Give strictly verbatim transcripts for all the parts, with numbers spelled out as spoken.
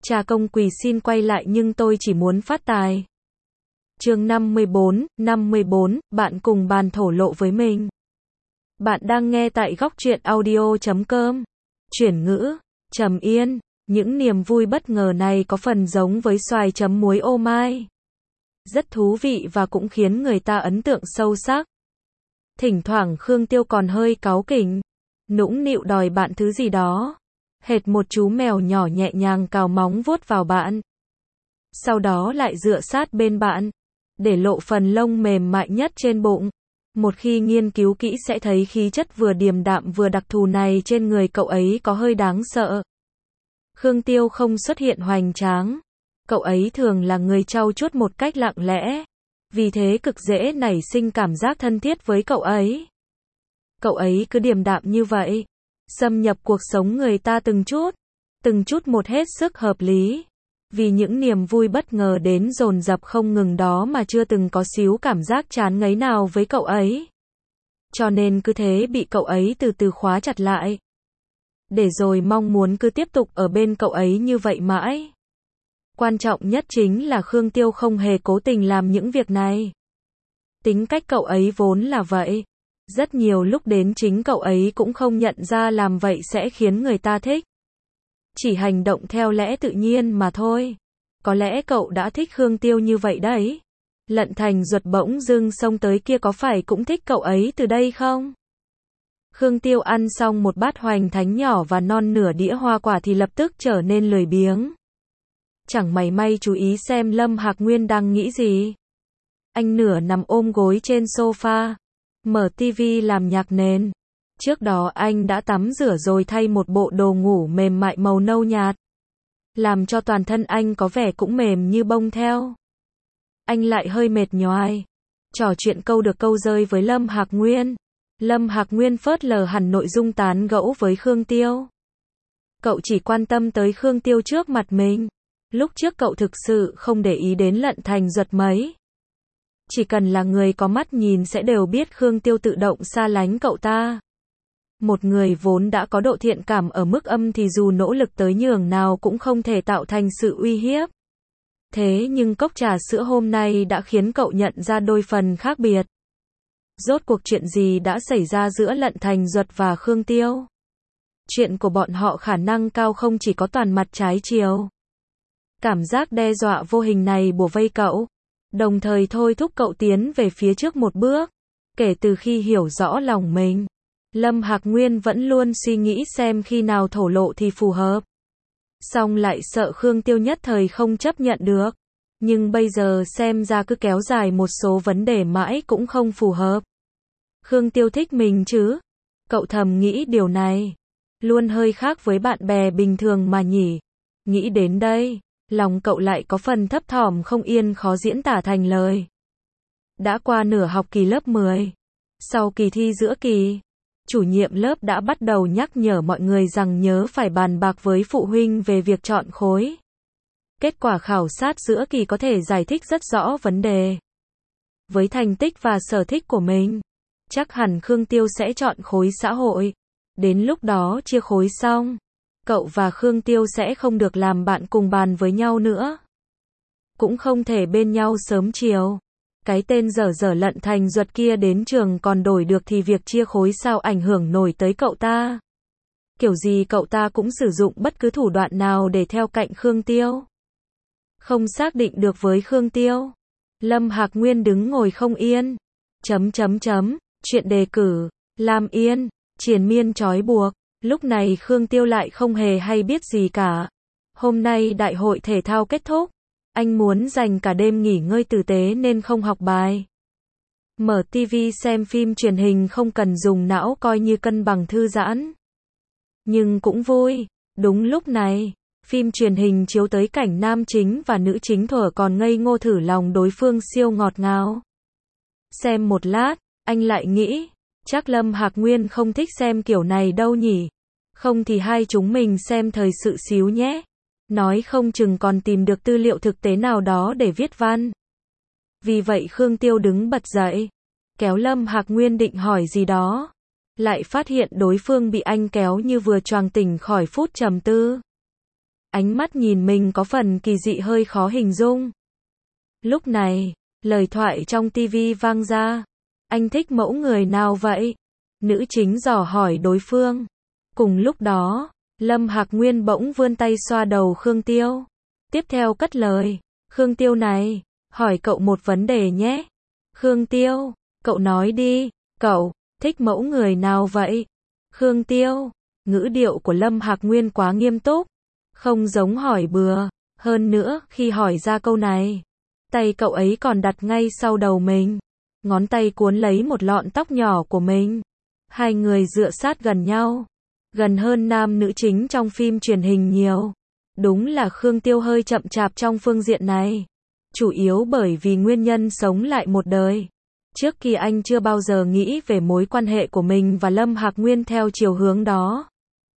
Cha công quỳ xin quay lại nhưng tôi chỉ muốn phát tài. Chương năm mươi bốn, năm mươi bốn, bạn cùng bàn thổ lộ với mình. Bạn đang nghe tại góc truyện audio chấm com. Chuyển ngữ, trầm yên, những niềm vui bất ngờ này có phần giống với xoài chấm muối ô mai. Rất thú vị và cũng khiến người ta ấn tượng sâu sắc. Thỉnh thoảng Khương Tiêu còn hơi cáu kỉnh, nũng nịu đòi bạn thứ gì đó. Hệt một chú mèo nhỏ nhẹ nhàng cào móng vuốt vào bạn. Sau đó lại dựa sát bên bạn, để lộ phần lông mềm mại nhất trên bụng. Một khi nghiên cứu kỹ sẽ thấy khí chất vừa điềm đạm vừa đặc thù này trên người cậu ấy có hơi đáng sợ. Khương Tiêu không xuất hiện hoành tráng. Cậu ấy thường là người trau chuốt một cách lặng lẽ. Vì thế cực dễ nảy sinh cảm giác thân thiết với cậu ấy. Cậu ấy cứ điềm đạm như vậy, xâm nhập cuộc sống người ta từng chút, từng chút một hết sức hợp lý. Vì những niềm vui bất ngờ đến dồn dập không ngừng đó mà chưa từng có xíu cảm giác chán ngấy nào với cậu ấy. Cho nên cứ thế bị cậu ấy từ từ khóa chặt lại. Để rồi mong muốn cứ tiếp tục ở bên cậu ấy như vậy mãi. Quan trọng nhất chính là Khương Tiêu không hề cố tình làm những việc này. Tính cách cậu ấy vốn là vậy. Rất nhiều lúc đến chính cậu ấy cũng không nhận ra làm vậy sẽ khiến người ta thích. Chỉ hành động theo lẽ tự nhiên mà thôi. Có lẽ cậu đã thích Khương Tiêu như vậy đấy. Lận Thành Duật bỗng dưng xông tới kia có phải cũng thích cậu ấy từ đây không? Khương Tiêu ăn xong một bát hoành thánh nhỏ và non nửa đĩa hoa quả thì lập tức trở nên lười biếng. Chẳng mảy may chú ý xem Lâm Hạc Nguyên đang nghĩ gì. Anh nửa nằm ôm gối trên sofa, mở tivi làm nhạc nền. Trước đó anh đã tắm rửa rồi thay một bộ đồ ngủ mềm mại màu nâu nhạt, làm cho toàn thân anh có vẻ cũng mềm như bông theo. Anh lại hơi mệt nhoài, trò chuyện câu được câu rơi với Lâm Hạc Nguyên. Lâm Hạc Nguyên phớt lờ hẳn nội dung tán gẫu với Khương Tiêu. Cậu chỉ quan tâm tới Khương Tiêu trước mặt mình. Lúc trước cậu thực sự không để ý đến Lận Thành Duật mấy. Chỉ cần là người có mắt nhìn sẽ đều biết Khương Tiêu tự động xa lánh cậu ta. Một người vốn đã có độ thiện cảm ở mức âm thì dù nỗ lực tới nhường nào cũng không thể tạo thành sự uy hiếp. Thế nhưng cốc trà sữa hôm nay đã khiến cậu nhận ra đôi phần khác biệt. Rốt cuộc chuyện gì đã xảy ra giữa Lận Thành Duật và Khương Tiêu? Chuyện của bọn họ khả năng cao không chỉ có toàn mặt trái chiều. Cảm giác đe dọa vô hình này bủa vây cậu, đồng thời thôi thúc cậu tiến về phía trước một bước. Kể từ khi hiểu rõ lòng mình, Lâm Hạc Nguyên vẫn luôn suy nghĩ xem khi nào thổ lộ thì phù hợp. Song lại sợ Khương Tiêu nhất thời không chấp nhận được. Nhưng bây giờ xem ra cứ kéo dài một số vấn đề mãi cũng không phù hợp. Khương Tiêu thích mình chứ? Cậu thầm nghĩ điều này. Luôn hơi khác với bạn bè bình thường mà nhỉ. Nghĩ đến đây, lòng cậu lại có phần thấp thỏm không yên khó diễn tả thành lời. Đã qua nửa học kỳ lớp mười. Sau kỳ thi giữa kỳ, chủ nhiệm lớp đã bắt đầu nhắc nhở mọi người rằng nhớ phải bàn bạc với phụ huynh về việc chọn khối. Kết quả khảo sát giữa kỳ có thể giải thích rất rõ vấn đề. Với thành tích và sở thích của mình, chắc hẳn Khương Tiêu sẽ chọn khối xã hội. Đến lúc đó chia khối xong, cậu và Khương Tiêu sẽ không được làm bạn cùng bàn với nhau nữa. Cũng không thể bên nhau sớm chiều. Cái tên dở dở Lận Thành Duật kia đến trường còn đổi được thì việc chia khối sao ảnh hưởng nổi tới cậu ta. Kiểu gì cậu ta cũng sử dụng bất cứ thủ đoạn nào để theo cạnh Khương Tiêu. Không xác định được với Khương Tiêu. Lâm Hạc Nguyên đứng ngồi không yên. Chấm chấm chấm, chuyện đề cử, Lam Yên, triền miên trói buộc. Lúc này Khương Tiêu lại không hề hay biết gì cả. Hôm nay đại hội thể thao kết thúc. Anh muốn dành cả đêm nghỉ ngơi tử tế nên không học bài. Mở tivi xem phim truyền hình không cần dùng não coi như cân bằng thư giãn. Nhưng cũng vui. Đúng lúc này, phim truyền hình chiếu tới cảnh nam chính và nữ chính thuở còn ngây ngô thử lòng đối phương siêu ngọt ngào. Xem một lát, anh lại nghĩ, chắc Lâm Hạc Nguyên không thích xem kiểu này đâu nhỉ. Không thì hai chúng mình xem thời sự xíu nhé. Nói không chừng còn tìm được tư liệu thực tế nào đó để viết văn. Vì vậy Khương Tiêu đứng bật dậy, kéo Lâm Hạc Nguyên định hỏi gì đó. Lại phát hiện đối phương bị anh kéo như vừa choàng tỉnh khỏi phút trầm tư. Ánh mắt nhìn mình có phần kỳ dị hơi khó hình dung. Lúc này, lời thoại trong tivi vang ra. Anh thích mẫu người nào vậy? Nữ chính dò hỏi đối phương. Cùng lúc đó, Lâm Hạc Nguyên bỗng vươn tay xoa đầu Khương Tiêu. Tiếp theo cất lời. Khương Tiêu này, hỏi cậu một vấn đề nhé. Khương Tiêu, cậu nói đi, cậu thích mẫu người nào vậy? Khương Tiêu, ngữ điệu của Lâm Hạc Nguyên quá nghiêm túc, không giống hỏi bừa. Hơn nữa, khi hỏi ra câu này, tay cậu ấy còn đặt ngay sau đầu mình. Ngón tay cuốn lấy một lọn tóc nhỏ của mình. Hai người dựa sát gần nhau. Gần hơn nam nữ chính trong phim truyền hình nhiều. Đúng là Khương Tiêu hơi chậm chạp trong phương diện này. Chủ yếu bởi vì nguyên nhân sống lại một đời. Trước kia anh chưa bao giờ nghĩ về mối quan hệ của mình và Lâm Hạc Nguyên theo chiều hướng đó.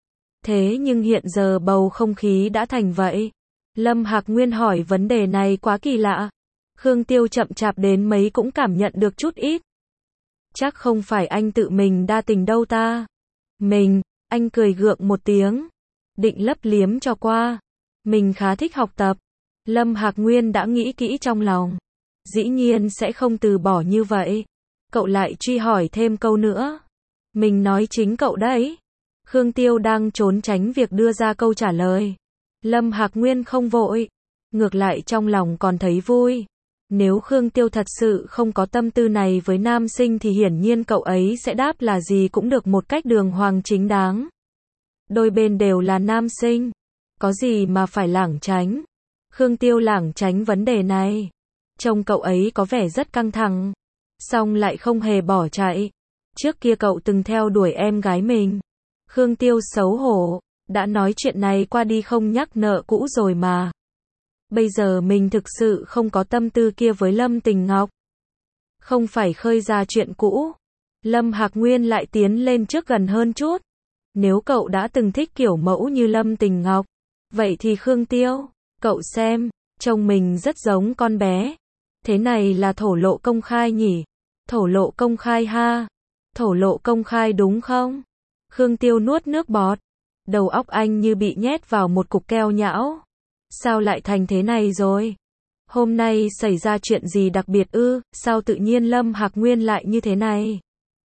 Thế nhưng hiện giờ bầu không khí đã thành vậy. Lâm Hạc Nguyên hỏi vấn đề này quá kỳ lạ. Khương Tiêu chậm chạp đến mấy cũng cảm nhận được chút ít. Chắc không phải anh tự mình đa tình đâu ta. Mình, anh cười gượng một tiếng. Định lấp liếm cho qua. Mình khá thích học tập. Lâm Hạc Nguyên đã nghĩ kỹ trong lòng. Dĩ nhiên sẽ không từ bỏ như vậy. Cậu lại truy hỏi thêm câu nữa. Mình nói chính cậu đấy. Khương Tiêu đang trốn tránh việc đưa ra câu trả lời. Lâm Hạc Nguyên không vội. Ngược lại trong lòng còn thấy vui. Nếu Khương Tiêu thật sự không có tâm tư này với nam sinh thì hiển nhiên cậu ấy sẽ đáp là gì cũng được một cách đường hoàng chính đáng. Đôi bên đều là nam sinh. Có gì mà phải lảng tránh. Khương Tiêu lảng tránh vấn đề này. Trông cậu ấy có vẻ rất căng thẳng. Xong lại không hề bỏ chạy. Trước kia cậu từng theo đuổi em gái mình. Khương Tiêu xấu hổ. Đã nói chuyện này qua đi không nhắc nợ cũ rồi mà. Bây giờ mình thực sự không có tâm tư kia với Lâm Tình Ngọc. Không phải khơi ra chuyện cũ. Lâm Hạc Nguyên lại tiến lên trước gần hơn chút. Nếu cậu đã từng thích kiểu mẫu như Lâm Tình Ngọc, vậy thì Khương Tiêu, cậu xem, trông mình rất giống con bé. Thế này là thổ lộ công khai nhỉ? Thổ lộ công khai ha? Thổ lộ công khai đúng không? Khương Tiêu nuốt nước bọt. Đầu óc anh như bị nhét vào một cục keo nhão. Sao lại thành thế này rồi? Hôm nay xảy ra chuyện gì đặc biệt ư? Sao tự nhiên Lâm Hạc Nguyên lại như thế này?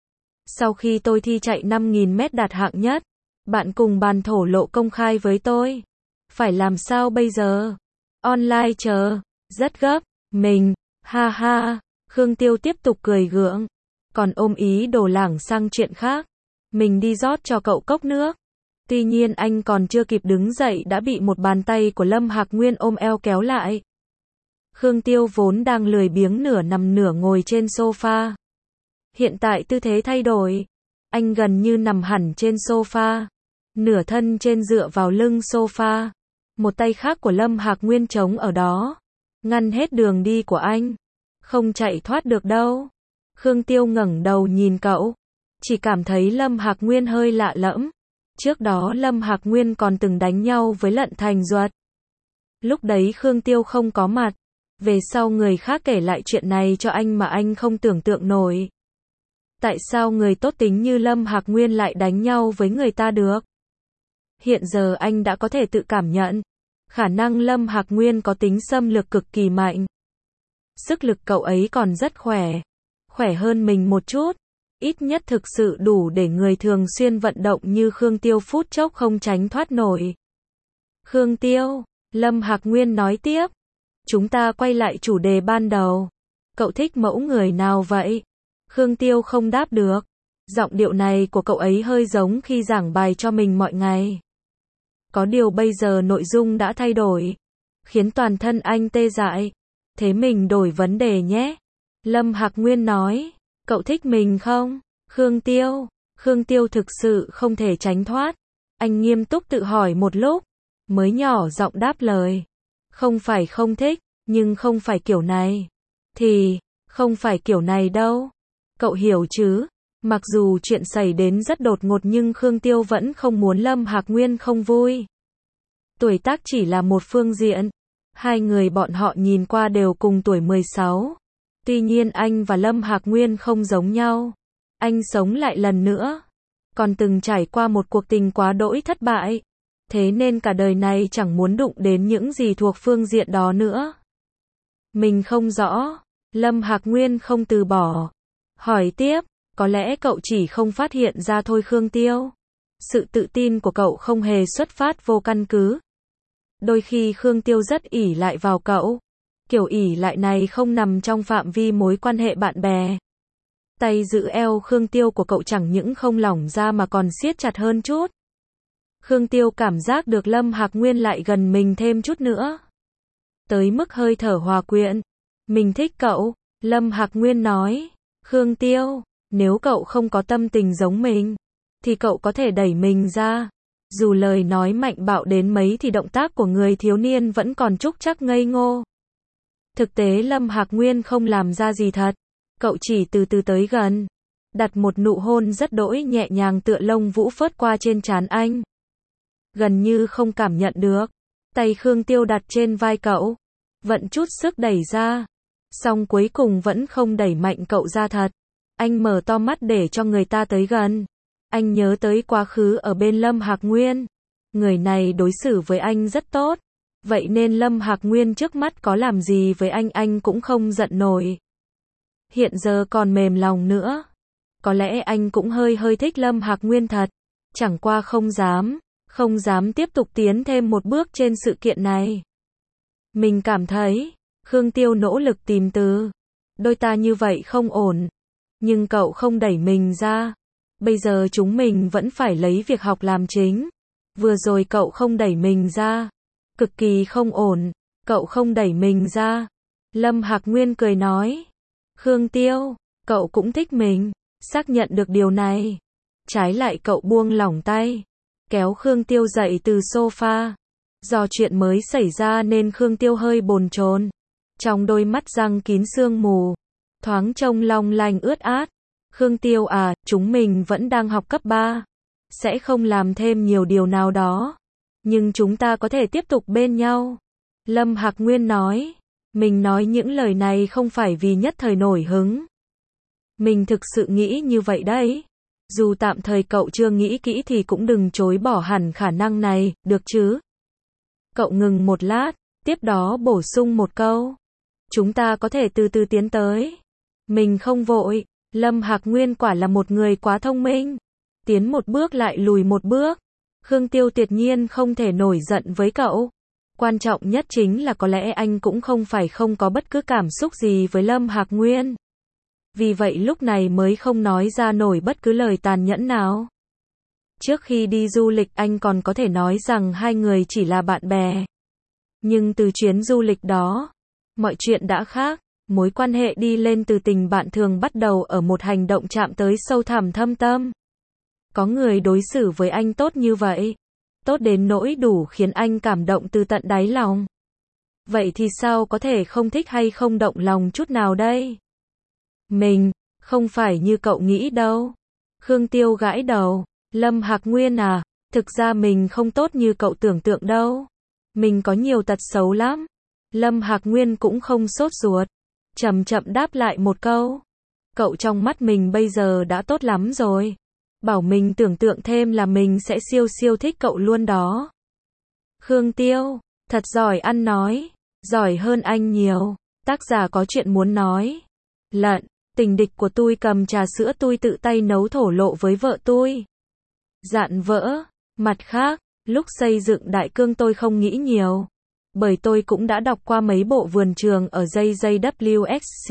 Sau khi tôi thi chạy năm nghìn mét đạt hạng nhất, bạn cùng bàn thổ lộ công khai với tôi. Phải làm sao bây giờ? Online chờ. Rất gấp. Mình. Ha ha. Khương Tiêu tiếp tục cười gượng. Còn ôm ý đồ lảng sang chuyện khác. Mình đi rót cho cậu cốc nước. Tuy nhiên anh còn chưa kịp đứng dậy đã bị một bàn tay của Lâm Hạc Nguyên ôm eo kéo lại. Khương Tiêu vốn đang lười biếng nửa nằm nửa ngồi trên sofa. Hiện tại tư thế thay đổi. Anh gần như nằm hẳn trên sofa. Nửa thân trên dựa vào lưng sofa. Một tay khác của Lâm Hạc Nguyên trống ở đó. Ngăn hết đường đi của anh. Không chạy thoát được đâu. Khương Tiêu ngẩng đầu nhìn cậu. Chỉ cảm thấy Lâm Hạc Nguyên hơi lạ lẫm. Trước đó Lâm Hạc Nguyên còn từng đánh nhau với Lận Thành Duật. Lúc đấy Khương Tiêu không có mặt. Về sau người khác kể lại chuyện này cho anh mà anh không tưởng tượng nổi. Tại sao người tốt tính như Lâm Hạc Nguyên lại đánh nhau với người ta được? Hiện giờ anh đã có thể tự cảm nhận. Khả năng Lâm Hạc Nguyên có tính xâm lược cực kỳ mạnh. Sức lực cậu ấy còn rất khỏe. Khỏe hơn mình một chút. Ít nhất thực sự đủ để người thường xuyên vận động như Khương Tiêu phút chốc không tránh thoát nổi. Khương Tiêu, Lâm Hạc Nguyên nói tiếp. Chúng ta quay lại chủ đề ban đầu. Cậu thích mẫu người nào vậy? Khương Tiêu không đáp được. Giọng điệu này của cậu ấy hơi giống khi giảng bài cho mình mọi ngày. Có điều bây giờ nội dung đã thay đổi. Khiến toàn thân anh tê dại. Thế mình đổi vấn đề nhé. Lâm Hạc Nguyên nói. Cậu thích mình không? Khương Tiêu. Khương Tiêu thực sự không thể tránh thoát. Anh nghiêm túc tự hỏi một lúc. Mới nhỏ giọng đáp lời. Không phải không thích, nhưng không phải kiểu này. Thì, không phải kiểu này đâu. Cậu hiểu chứ? Mặc dù chuyện xảy đến rất đột ngột nhưng Khương Tiêu vẫn không muốn Lâm Hạc Nguyên không vui. Tuổi tác chỉ là một phương diện. Hai người bọn họ nhìn qua đều cùng tuổi mười sáu. Tuy nhiên anh và Lâm Hạc Nguyên không giống nhau. Anh sống lại lần nữa. Còn từng trải qua một cuộc tình quá đỗi thất bại. thế nên cả đời này chẳng muốn đụng đến những gì thuộc phương diện đó nữa. Mình không rõ. Lâm Hạc Nguyên không từ bỏ. Hỏi tiếp, có lẽ cậu chỉ không phát hiện ra thôi Khương Tiêu. Sự tự tin của cậu không hề xuất phát vô căn cứ. Đôi khi Khương Tiêu rất ỷ lại vào cậu. Kiểu ỷ lại này không nằm trong phạm vi mối quan hệ bạn bè. Tay giữ eo Khương Tiêu của cậu chẳng những không lỏng ra mà còn siết chặt hơn chút. Khương Tiêu cảm giác được Lâm Hạc Nguyên lại gần mình thêm chút nữa. Tới mức hơi thở hòa quyện. Mình thích cậu, Lâm Hạc Nguyên nói. Khương Tiêu, nếu cậu không có tâm tình giống mình, thì cậu có thể đẩy mình ra. Dù lời nói mạnh bạo đến mấy thì động tác của người thiếu niên vẫn còn trúc trắc ngây ngô. Thực tế Lâm Hạc Nguyên không làm ra gì thật. Cậu chỉ từ từ tới gần. Đặt một nụ hôn rất đỗi nhẹ nhàng tựa lông vũ phớt qua trên trán anh. Gần như không cảm nhận được. Tay Khương Tiêu đặt trên vai cậu. Vận chút sức đẩy ra. Xong cuối cùng vẫn không đẩy mạnh cậu ra thật. Anh mở to mắt để cho người ta tới gần. Anh nhớ tới quá khứ ở bên Lâm Hạc Nguyên. Người này đối xử với anh rất tốt. Vậy nên Lâm Hạc Nguyên trước mắt có làm gì với anh anh cũng không giận nổi. Hiện giờ còn mềm lòng nữa. Có lẽ anh cũng hơi hơi thích Lâm Hạc Nguyên thật. Chẳng qua không dám. Không dám tiếp tục tiến thêm một bước trên sự kiện này. Mình cảm thấy. Khương Tiêu nỗ lực tìm từ. Đôi ta như vậy không ổn. Nhưng cậu không đẩy mình ra. Bây giờ chúng mình vẫn phải lấy việc học làm chính. Vừa rồi cậu không đẩy mình ra. Cực kỳ không ổn. Cậu không đẩy mình ra. Lâm Hạc Nguyên cười nói. Khương Tiêu, cậu cũng thích mình. Xác nhận được điều này. Trái lại cậu buông lỏng tay. Kéo Khương Tiêu dậy từ sofa. Do chuyện mới xảy ra nên Khương Tiêu hơi bồn chồn. Trong đôi mắt răng kín sương mù. Thoáng trông long lanh ướt át. Khương Tiêu à, chúng mình vẫn đang học cấp ba. Sẽ không làm thêm nhiều điều nào đó. Nhưng chúng ta có thể tiếp tục bên nhau. Lâm Hạc Nguyên nói. Mình nói những lời này không phải vì nhất thời nổi hứng. Mình thực sự nghĩ như vậy đấy. Dù tạm thời cậu chưa nghĩ kỹ thì cũng đừng chối bỏ hẳn khả năng này, được chứ? Cậu ngừng một lát, tiếp đó bổ sung một câu. Chúng ta có thể từ từ tiến tới. Mình không vội. Lâm Hạc Nguyên quả là một người quá thông minh. Tiến một bước lại lùi một bước. Khương Tiêu tuyệt nhiên không thể nổi giận với cậu. Quan trọng nhất chính là có lẽ anh cũng không phải không có bất cứ cảm xúc gì với Lâm Hạc Nguyên. Vì vậy lúc này mới không nói ra nổi bất cứ lời tàn nhẫn nào. Trước khi đi du lịch anh còn có thể nói rằng hai người chỉ là bạn bè. Nhưng từ chuyến du lịch đó, mọi chuyện đã khác. Mối quan hệ đi lên từ tình bạn thường bắt đầu ở một hành động chạm tới sâu thẳm thâm tâm. Có người đối xử với anh tốt như vậy. Tốt đến nỗi đủ khiến anh cảm động từ tận đáy lòng. Vậy thì sao có thể không thích hay không động lòng chút nào đây? Mình, không phải như cậu nghĩ đâu. Khương Tiêu gãi đầu. Lâm Hạc Nguyên à, thực ra mình không tốt như cậu tưởng tượng đâu. Mình có nhiều tật xấu lắm. Lâm Hạc Nguyên cũng không sốt ruột. Chậm chậm đáp lại một câu. Cậu trong mắt mình bây giờ đã tốt lắm rồi. Bảo mình tưởng tượng thêm là mình sẽ siêu siêu thích cậu luôn đó. Khương Tiêu, thật giỏi ăn nói. Giỏi hơn anh nhiều. Tác giả có chuyện muốn nói. Lận, tình địch của tôi cầm trà sữa tôi tự tay nấu thổ lộ với vợ tôi. Dạn vỡ. Mặt khác, lúc xây dựng đại cương tôi không nghĩ nhiều. Bởi tôi cũng đã đọc qua mấy bộ vườn trường ở J J W X C.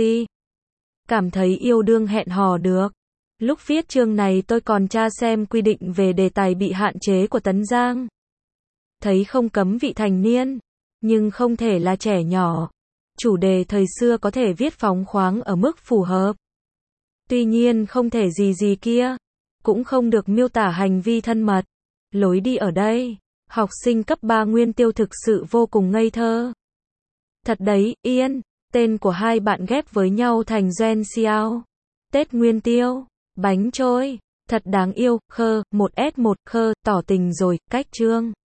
Cảm thấy yêu đương hẹn hò được. Lúc viết chương này tôi còn tra xem quy định về đề tài bị hạn chế của Tấn Giang. Thấy không cấm vị thành niên, nhưng không thể là trẻ nhỏ. Chủ đề thời xưa có thể viết phóng khoáng ở mức phù hợp. Tuy nhiên không thể gì gì kia. Cũng không được miêu tả hành vi thân mật. Lối đi ở đây. Học sinh cấp ba Nguyên Tiêu thực sự vô cùng ngây thơ. Thật đấy, Yên. Tên của hai bạn ghép với nhau thành Gen Xiao. Tết Nguyên Tiêu. Bánh trôi. Thật đáng yêu. Khơ. một S một. Khơ. Tỏ tình rồi. Cách chương.